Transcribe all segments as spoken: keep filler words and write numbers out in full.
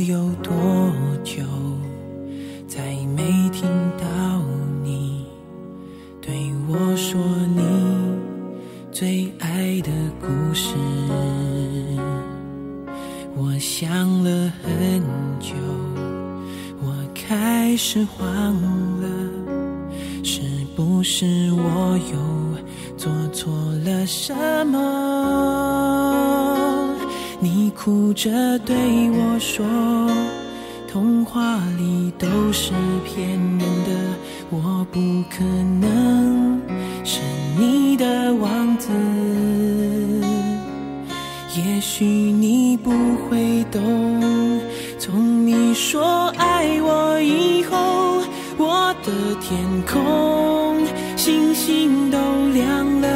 有多久，再没听到你对我说你最爱的故事。我想了很久，我开始慌了，是不是我又做错了什么？你哭着对我说，童话里都是骗人的，我不可能是你的王子。也许你不会懂，从你说爱我以后，我的天空星星都亮了。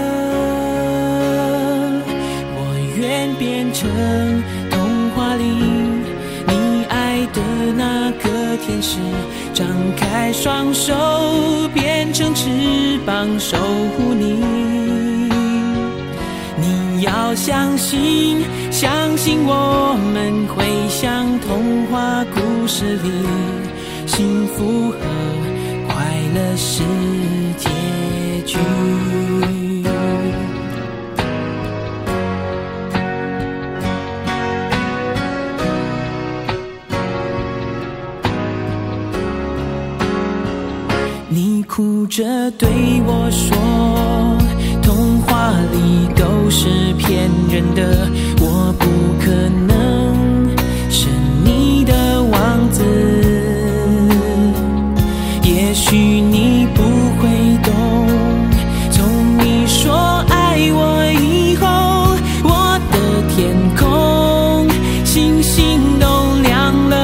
我愿变成童话里你爱的那个天使，张开双手变成翅膀守护你。你要相信，相信我们会像童话故事里，幸福和快乐是结局。你哭着对我说，童话里都是骗人的，我不可能是你的王子。也许你不会懂，从你说爱我以后，我的天空星星都亮了。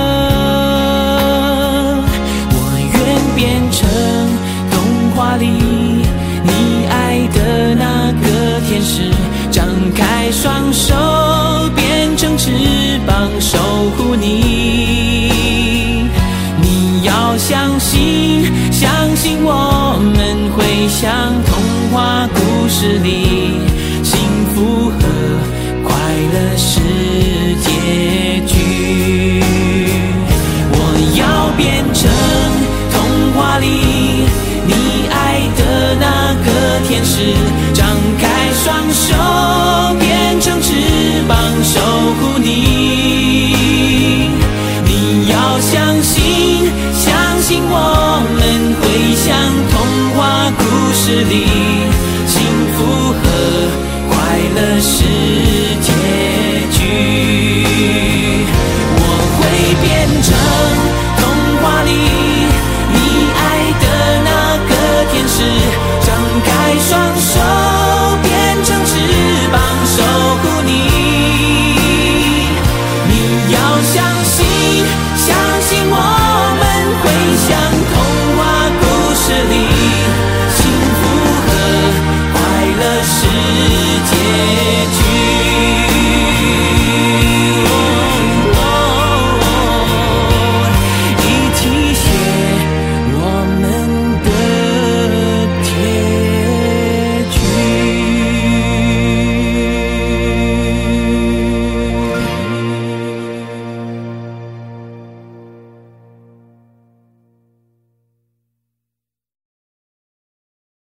我愿变成童话里你爱的那个天使，张开双手变成翅膀守护你。你要相信，相信我们会像童话故事里，幸福和快乐是结局。我要变成童话里你爱的那个天使，张开双手变成翅膀守护你。你要相信，相信我们会像童话故事里，